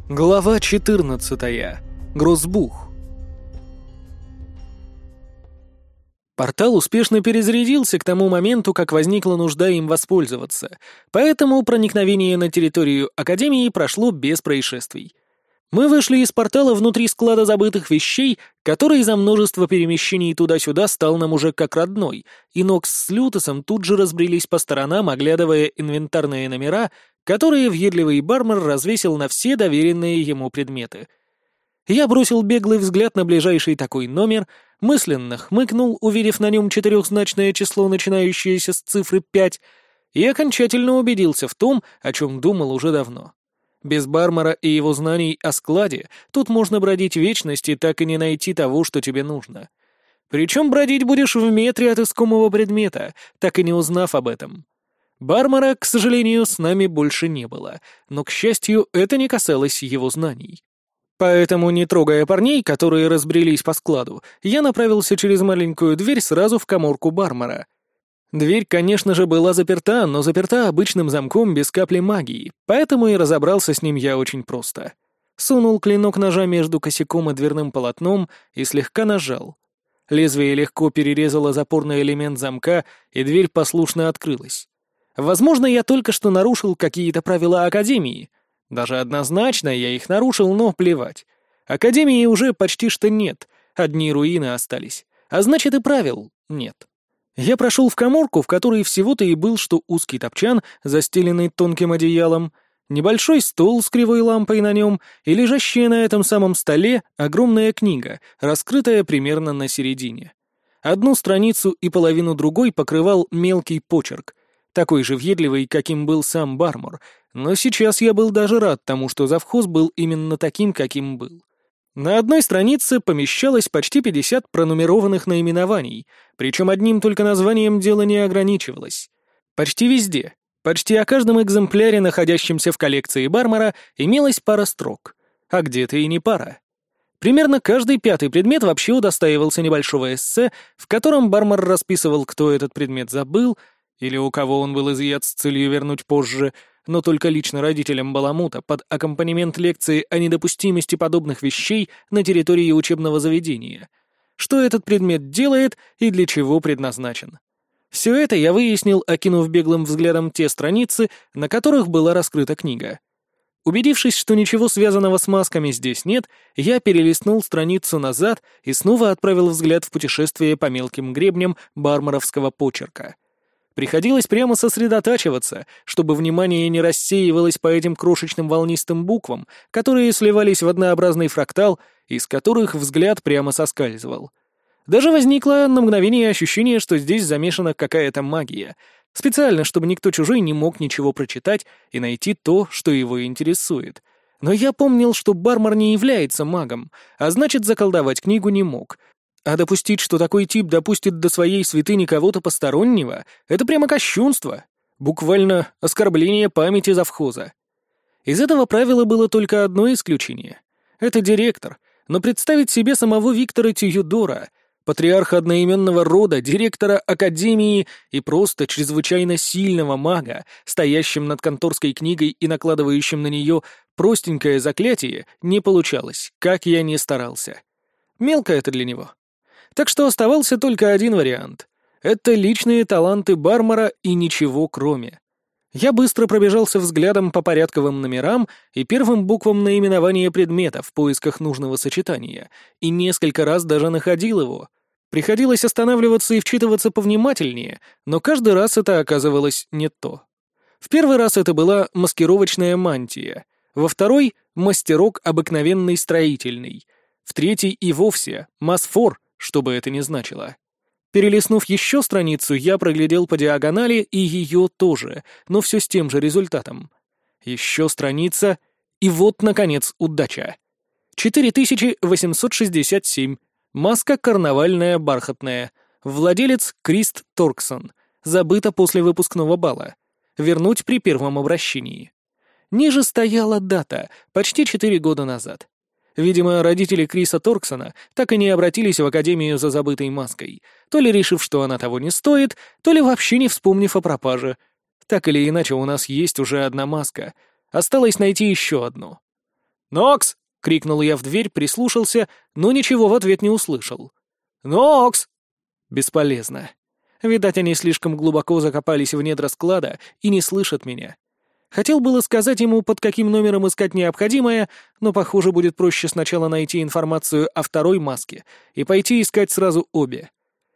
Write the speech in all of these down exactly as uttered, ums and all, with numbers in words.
Глава четырнадцатая. Грозбух. Портал успешно перезарядился к тому моменту, как возникла нужда им воспользоваться, поэтому проникновение на территорию Академии прошло без происшествий. Мы вышли из портала внутри склада забытых вещей, который за множество перемещений туда-сюда стал нам уже как родной, и Нокс с Лютосом тут же разбрелись по сторонам, оглядывая инвентарные номера, которые въедливый бармен развесил на все доверенные ему предметы. Я бросил беглый взгляд на ближайший такой номер, мысленно хмыкнул, увидев на нем четырехзначное число, начинающееся с цифры пять, и окончательно убедился в том, о чем думал уже давно. Без Бармара и его знаний о складе тут можно бродить вечность и так и не найти того, что тебе нужно. Причем бродить будешь в метре от искомого предмета, так и не узнав об этом. Бармара, к сожалению, с нами больше не было, но, к счастью, это не касалось его знаний. Поэтому, не трогая парней, которые разбрелись по складу, я направился через маленькую дверь сразу в каморку Бармара. Дверь, конечно же, была заперта, но заперта обычным замком без капли магии, поэтому и разобрался с ним я очень просто. Сунул клинок ножа между косяком и дверным полотном и слегка нажал. Лезвие легко перерезало запорный элемент замка, и дверь послушно открылась. Возможно, я только что нарушил какие-то правила Академии. Даже однозначно я их нарушил, но плевать. Академии уже почти что нет, одни руины остались, а значит и правил нет. Я прошел в каморку, в которой всего-то и был что узкий топчан, застеленный тонким одеялом, небольшой стол с кривой лампой на нем и лежащая на этом самом столе огромная книга, раскрытая примерно на середине. Одну страницу и половину другой покрывал мелкий почерк, такой же въедливый, каким был сам Бармор, но сейчас я был даже рад тому, что завхоз был именно таким, каким был. На одной странице помещалось почти пятьдесят пронумерованных наименований, причем одним только названием дело не ограничивалось. Почти везде, почти о каждом экземпляре, находящемся в коллекции Бармора, имелась пара строк, а где-то и не пара. Примерно каждый пятый предмет вообще удостаивался небольшого эссе, в котором Бармор расписывал, кто этот предмет забыл, или у кого он был изъят с целью вернуть позже, но только лично родителям Баламута под аккомпанемент лекции о недопустимости подобных вещей на территории учебного заведения. Что этот предмет делает и для чего предназначен. Все это я выяснил, окинув беглым взглядом те страницы, на которых была раскрыта книга. Убедившись, что ничего связанного с масками здесь нет, я перелистнул страницу назад и снова отправил взгляд в путешествие по мелким гребням барморовского почерка. Приходилось прямо сосредотачиваться, чтобы внимание не рассеивалось по этим крошечным волнистым буквам, которые сливались в однообразный фрактал, из которых взгляд прямо соскальзывал. Даже возникло на мгновение ощущение, что здесь замешана какая-то магия, специально, чтобы никто чужой не мог ничего прочитать и найти то, что его интересует. Но я помнил, что Бармор не является магом, а значит, заколдовать книгу не мог. А допустить, что такой тип допустит до своей святыни кого-то постороннего, это прямо кощунство. Буквально оскорбление памяти завхоза. Из этого правила было только одно исключение. Это директор, но представить себе самого Виктора Тьюдора, патриарха одноименного рода, директора Академии и просто чрезвычайно сильного мага, стоящим над конторской книгой и накладывающим на нее простенькое заклятие, не получалось, как я ни старался. Мелко это для него. Так что оставался только один вариант. Это личные таланты Бармора и ничего кроме. Я быстро пробежался взглядом по порядковым номерам и первым буквам наименования предмета в поисках нужного сочетания, и несколько раз даже находил его. Приходилось останавливаться и вчитываться повнимательнее, но каждый раз это оказывалось не то. В первый раз это была маскировочная мантия, во второй — мастерок обыкновенный строительный, в третий и вовсе масфор, что бы это ни значило. Перелистнув еще страницу, я проглядел по диагонали и ее тоже, но все с тем же результатом. Еще страница, и вот, наконец, удача. четыре тысячи восемьсот шестьдесят семь. Маска карнавальная бархатная. Владелец Крист Торксон. Забыто после выпускного бала. Вернуть при первом обращении. Ниже стояла дата, почти четыре года назад. Видимо, родители Криса Торксона так и не обратились в Академию за забытой маской, то ли решив, что она того не стоит, то ли вообще не вспомнив о пропаже. Так или иначе, у нас есть уже одна маска. Осталось найти еще одну. «Нокс!» — крикнул я в дверь, прислушался, но ничего в ответ не услышал. «Нокс!» Бесполезно. Видать, они слишком глубоко закопались в недра склада и не слышат меня. Хотел было сказать ему, под каким номером искать необходимое, но, похоже, будет проще сначала найти информацию о второй маске и пойти искать сразу обе.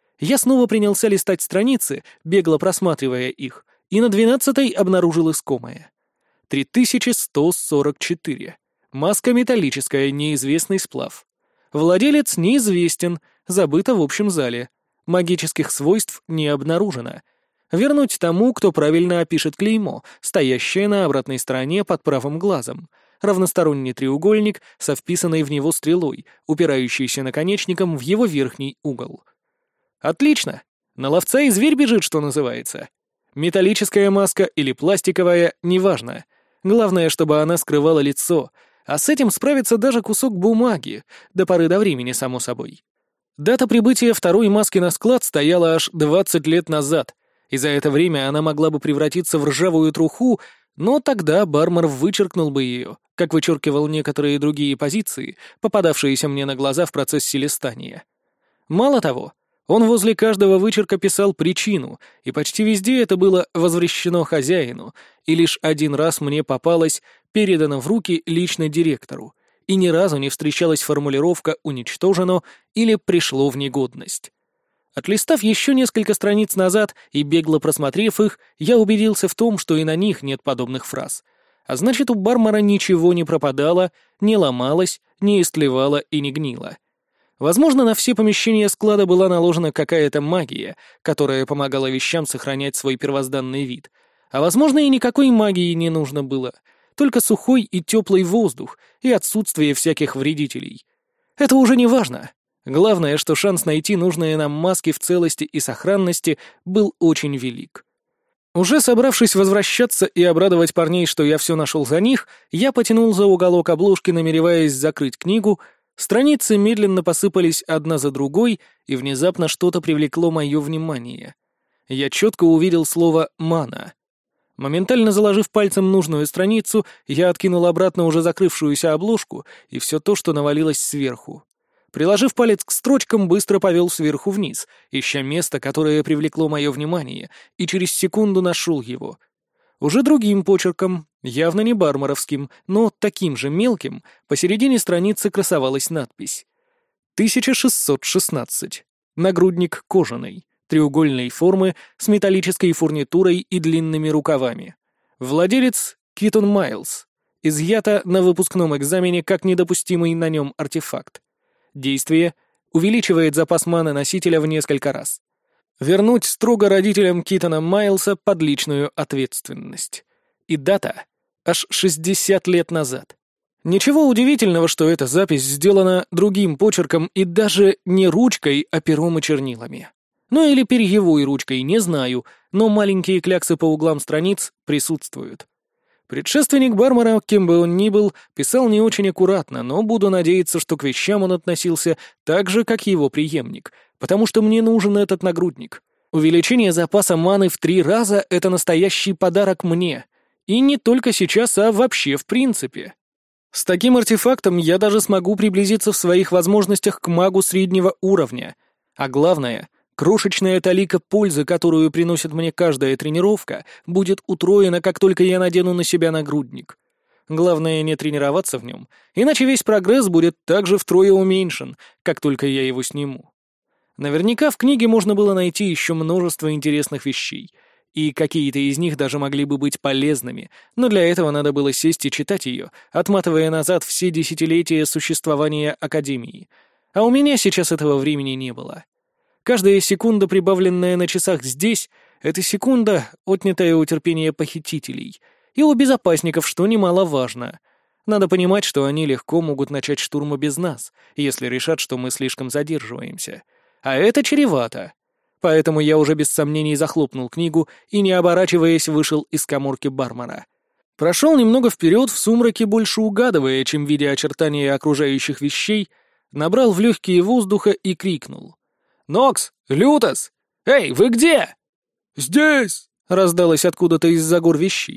Я снова принялся листать страницы, бегло просматривая их, и на двенадцатой обнаружил искомое. три тысячи сто сорок четыре. Маска металлическая, неизвестный сплав. Владелец неизвестен, забыто в общем зале. Магических свойств не обнаружено. Вернуть тому, кто правильно опишет клеймо, стоящее на обратной стороне под правым глазом. Равносторонний треугольник со вписанной в него стрелой, упирающейся наконечником в его верхний угол. Отлично! На ловца и зверь бежит, что называется. Металлическая маска или пластиковая, неважно. Главное, чтобы она скрывала лицо, а с этим справится даже кусок бумаги, до поры до времени, само собой. Дата прибытия второй маски на склад стояла аж двадцать лет назад, и за это время она могла бы превратиться в ржавую труху, но тогда Бармар вычеркнул бы ее, как вычеркивал некоторые другие позиции, попадавшиеся мне на глаза в процессе листания. Мало того, он возле каждого вычерка писал причину, и почти везде это было возвращено хозяину, и лишь один раз мне попалось «передано в руки лично директору», и ни разу не встречалась формулировка «уничтожено» или «пришло в негодность». Отлистав еще несколько страниц назад и бегло просмотрев их, я убедился в том, что и на них нет подобных фраз. А значит, у Бармара ничего не пропадало, не ломалось, не истлевало и не гнило. Возможно, на все помещения склада была наложена какая-то магия, которая помогала вещам сохранять свой первозданный вид. А возможно, и никакой магии не нужно было, только сухой и теплый воздух и отсутствие всяких вредителей. Это уже не важно. Главное, что шанс найти нужные нам маски в целости и сохранности был очень велик. Уже собравшись возвращаться и обрадовать парней, что я все нашел за них, я потянул за уголок обложки, намереваясь закрыть книгу. Страницы медленно посыпались одна за другой, и внезапно что-то привлекло мое внимание. Я четко увидел слово «мана». Моментально заложив пальцем нужную страницу, я откинул обратно уже закрывшуюся обложку и все то, что навалилось сверху. Приложив палец к строчкам, быстро повел сверху вниз, ища место, которое привлекло мое внимание, и через секунду нашел его. Уже другим почерком, явно не бармаровским, но таким же мелким, посередине страницы красовалась надпись тысяча шестьсот шестнадцать. Нагрудник кожаный, треугольной формы, с металлической фурнитурой и длинными рукавами. Владелец — Китон Майлз. Изъято на выпускном экзамене как недопустимый на нем артефакт. Действие — увеличивает запас маны носителя в несколько раз. Вернуть строго родителям Китона Майлса под личную ответственность. И дата — аж шестьдесят лет назад. Ничего удивительного, что эта запись сделана другим почерком и даже не ручкой, а пером и чернилами. Ну или перьевой ручкой, не знаю, но маленькие кляксы по углам страниц присутствуют. Предшественник Бармара, кем бы он ни был, писал не очень аккуратно, но буду надеяться, что к вещам он относился так же, как его преемник, потому что мне нужен этот нагрудник. Увеличение запаса маны в три раза — это настоящий подарок мне. И не только сейчас, а вообще в принципе. С таким артефактом я даже смогу приблизиться в своих возможностях к магу среднего уровня. А главное — крошечная талика пользы, которую приносит мне каждая тренировка, будет утроена, как только я надену на себя нагрудник. Главное не тренироваться в нем, иначе весь прогресс будет также втрое уменьшен, как только я его сниму. Наверняка в книге можно было найти еще множество интересных вещей, и какие-то из них даже могли бы быть полезными, но для этого надо было сесть и читать ее, отматывая назад все десятилетия существования Академии. А у меня сейчас этого времени не было. Каждая секунда, прибавленная на часах здесь, — это секунда, отнятая у терпения похитителей. И у безопасников, что немаловажно. Надо понимать, что они легко могут начать штурм без нас, если решат, что мы слишком задерживаемся. А это чревато. Поэтому я уже без сомнений захлопнул книгу и, не оборачиваясь, вышел из каморки Бармара. Прошел немного вперед, в сумраке больше угадывая, чем видя очертания окружающих вещей, набрал в легкие воздуха и крикнул. «Нокс! Лютос! Эй, вы где?» «Здесь!» — раздалось откуда-то из-за гор вещей.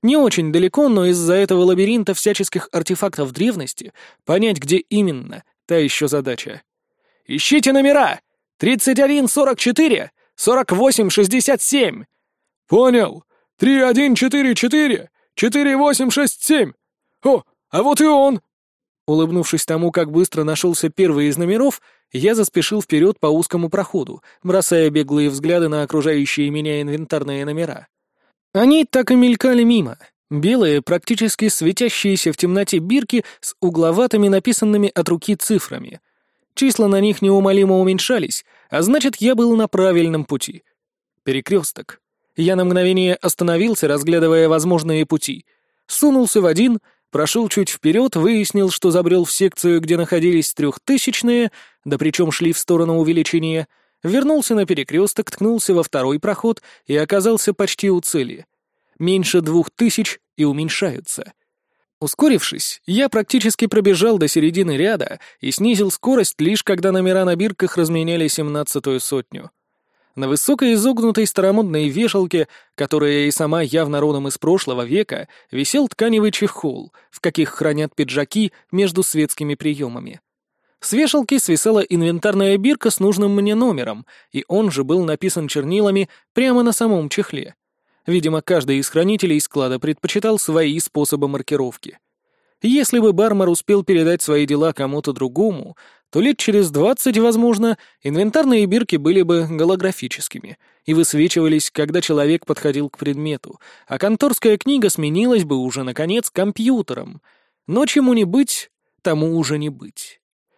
Не очень далеко, но из-за этого лабиринта всяческих артефактов древности понять, где именно, та еще задача. «Ищите номера! тридцать один сорок четыре, сорок восемь шестьдесят семь!» «Понял! три один четыре четыре, четыре восемь шесть семь! О, а вот и он!» Улыбнувшись тому, как быстро нашелся первый из номеров, я заспешил вперед по узкому проходу, бросая беглые взгляды на окружающие меня инвентарные номера. Они так и мелькали мимо. Белые, практически светящиеся в темноте бирки с угловатыми написанными от руки цифрами. Числа на них неумолимо уменьшались, а значит, я был на правильном пути. Перекресток. Я на мгновение остановился, разглядывая возможные пути. Сунулся в один, прошел чуть вперед, выяснил, что забрел в секцию, где находились трехтысячные, да причем шли в сторону увеличения, вернулся на перекресток, ткнулся во второй проход и оказался почти у цели. Меньше двух тысяч и уменьшаются. Ускорившись, я практически пробежал до середины ряда и снизил скорость лишь когда номера на бирках разменяли семнадцатую сотню. На высокой изогнутой старомодной вешалке, которая и сама явно родом из прошлого века, висел тканевый чехол, в каких хранят пиджаки между светскими приемами. С вешалки свисала инвентарная бирка с нужным мне номером, и он же был написан чернилами прямо на самом чехле. Видимо, каждый из хранителей склада предпочитал свои способы маркировки. Если бы Бармар успел передать свои дела кому-то другому, то лет через двадцать, возможно, инвентарные бирки были бы голографическими и высвечивались, когда человек подходил к предмету, а конторская книга сменилась бы уже, наконец, компьютером. Но чему не быть, тому уже не быть.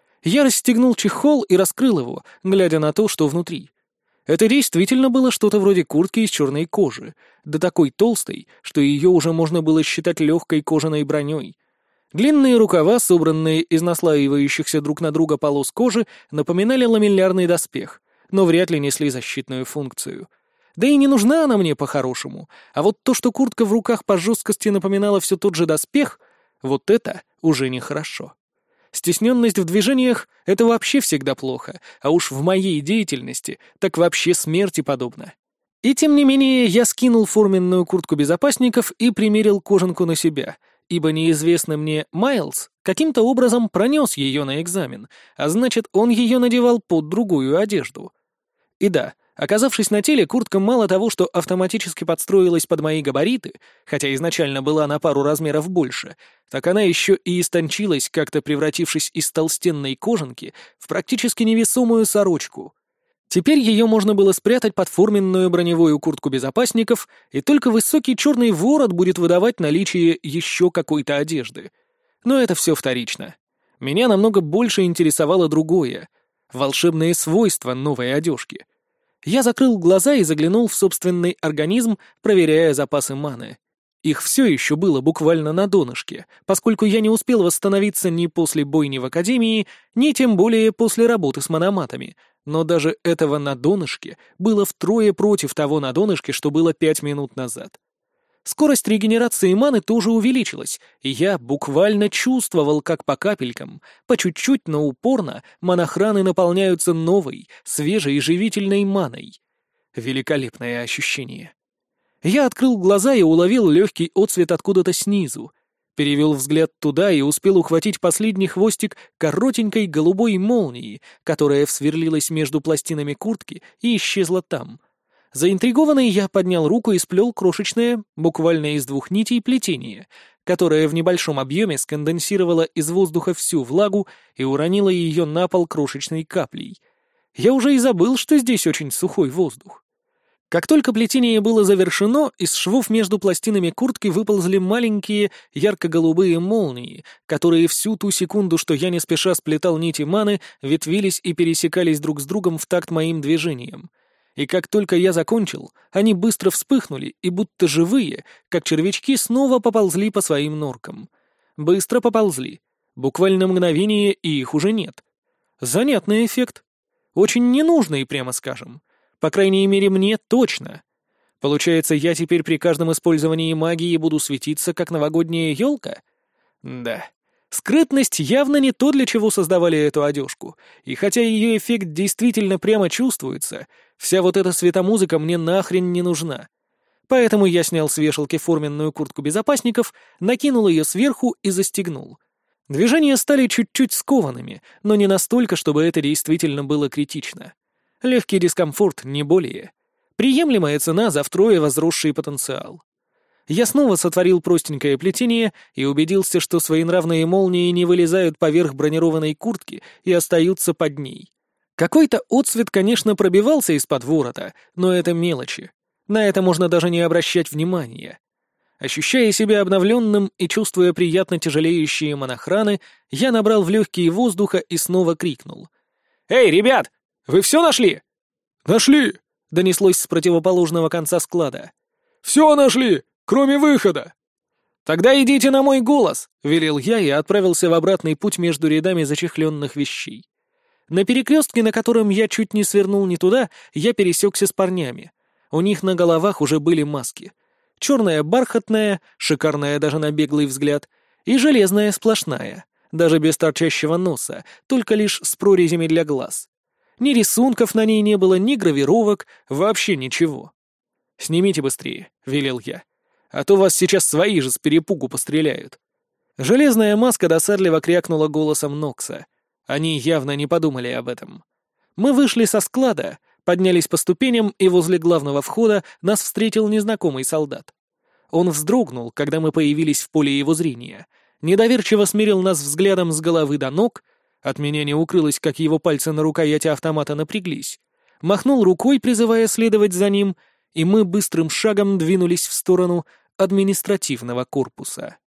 Я расстегнул чехол и раскрыл его, глядя на то, что внутри. Это действительно было что-то вроде куртки из черной кожи, да такой толстой, что ее уже можно было считать легкой кожаной броней. Длинные рукава, собранные из наслаивающихся друг на друга полос кожи, напоминали ламеллярный доспех, но вряд ли несли защитную функцию. Да и не нужна она мне по-хорошему, а вот то, что куртка в руках по жесткости напоминала все тот же доспех, вот это уже нехорошо. Стесненность в движениях — это вообще всегда плохо, а уж в моей деятельности так вообще смерти подобно. И тем не менее я скинул форменную куртку безопасников и примерил кожанку на себя, ибо неизвестный мне Майлз каким-то образом пронес ее на экзамен, а значит, он ее надевал под другую одежду. И да, оказавшись на теле, куртка мало того, что автоматически подстроилась под мои габариты, хотя изначально была на пару размеров больше, так она еще и истончилась, как-то превратившись из толстенной кожанки в практически невесомую сорочку. Теперь ее можно было спрятать под форменную броневую куртку безопасников, и только высокий черный ворот будет выдавать наличие еще какой-то одежды. Но это все вторично. Меня намного больше интересовало другое — волшебные свойства новой одежки. Я закрыл глаза и заглянул в собственный организм, проверяя запасы маны. Их все еще было буквально на донышке, поскольку я не успел восстановиться ни после бойни в Академии, ни тем более после работы с мономатами, но даже этого на донышке было втрое против того на донышке, что было пять минут назад. Скорость регенерации маны тоже увеличилась, и я буквально чувствовал, как по капелькам, по чуть-чуть, но упорно, манохраны наполняются новой, свежей, живительной маной. Великолепное ощущение. Я открыл глаза и уловил легкий отсвет откуда-то снизу. Перевел взгляд туда и успел ухватить последний хвостик коротенькой голубой молнии, которая всверлилась между пластинами куртки и исчезла там. Заинтригованный я поднял руку и сплел крошечное, буквально из двух нитей, плетение, которое в небольшом объеме сконденсировало из воздуха всю влагу и уронило ее на пол крошечной каплей. Я уже и забыл, что здесь очень сухой воздух. Как только плетение было завершено, из швов между пластинами куртки выползли маленькие ярко-голубые молнии, которые всю ту секунду, что я не спеша сплетал нити маны, ветвились и пересекались друг с другом в такт моим движениям. И как только я закончил, они быстро вспыхнули и, будто живые, как червячки, снова поползли по своим норкам. Быстро поползли. Буквально мгновение, и их уже нет. Занятный эффект. Очень ненужный, прямо скажем. По крайней мере, мне точно. Получается, я теперь при каждом использовании магии буду светиться, как новогодняя елка? Да. Скрытность явно не то, для чего создавали эту одежку. И хотя ее эффект действительно прямо чувствуется, вся вот эта светомузыка мне нахрен не нужна. Поэтому я снял с вешалки форменную куртку безопасников, накинул ее сверху и застегнул. Движения стали чуть-чуть скованными, но не настолько, чтобы это действительно было критично. Легкий дискомфорт, не более. Приемлемая цена за втрое возросший потенциал. Я снова сотворил простенькое плетение и убедился, что своенравные молнии не вылезают поверх бронированной куртки и остаются под ней. Какой-то отсвет, конечно, пробивался из-под ворота, но это мелочи. На это можно даже не обращать внимания. Ощущая себя обновленным и чувствуя приятно тяжелеющие монохраны, я набрал в легкие воздуха и снова крикнул. «Эй, ребят, вы все нашли?» «Нашли!» — донеслось с противоположного конца склада. «Все нашли, кроме выхода!» «Тогда идите на мой голос!» — велел я и отправился в обратный путь между рядами зачехленных вещей. На перекрестке, на котором я чуть не свернул не туда, я пересекся с парнями. У них на головах уже были маски. Черная бархатная, шикарная даже на беглый взгляд, и железная сплошная, даже без торчащего носа, только лишь с прорезями для глаз. Ни рисунков на ней не было, ни гравировок, вообще ничего. «Снимите быстрее», — велел я, — «а то вас сейчас свои же с перепугу постреляют». Железная маска досадливо крякнула голосом Нокса. Они явно не подумали об этом. Мы вышли со склада, поднялись по ступеням, и возле главного входа нас встретил незнакомый солдат. Он вздрогнул, когда мы появились в поле его зрения, недоверчиво смирил нас взглядом с головы до ног, от меня не укрылось, как его пальцы на рукояти автомата напряглись, махнул рукой, призывая следовать за ним, и мы быстрым шагом двинулись в сторону административного корпуса.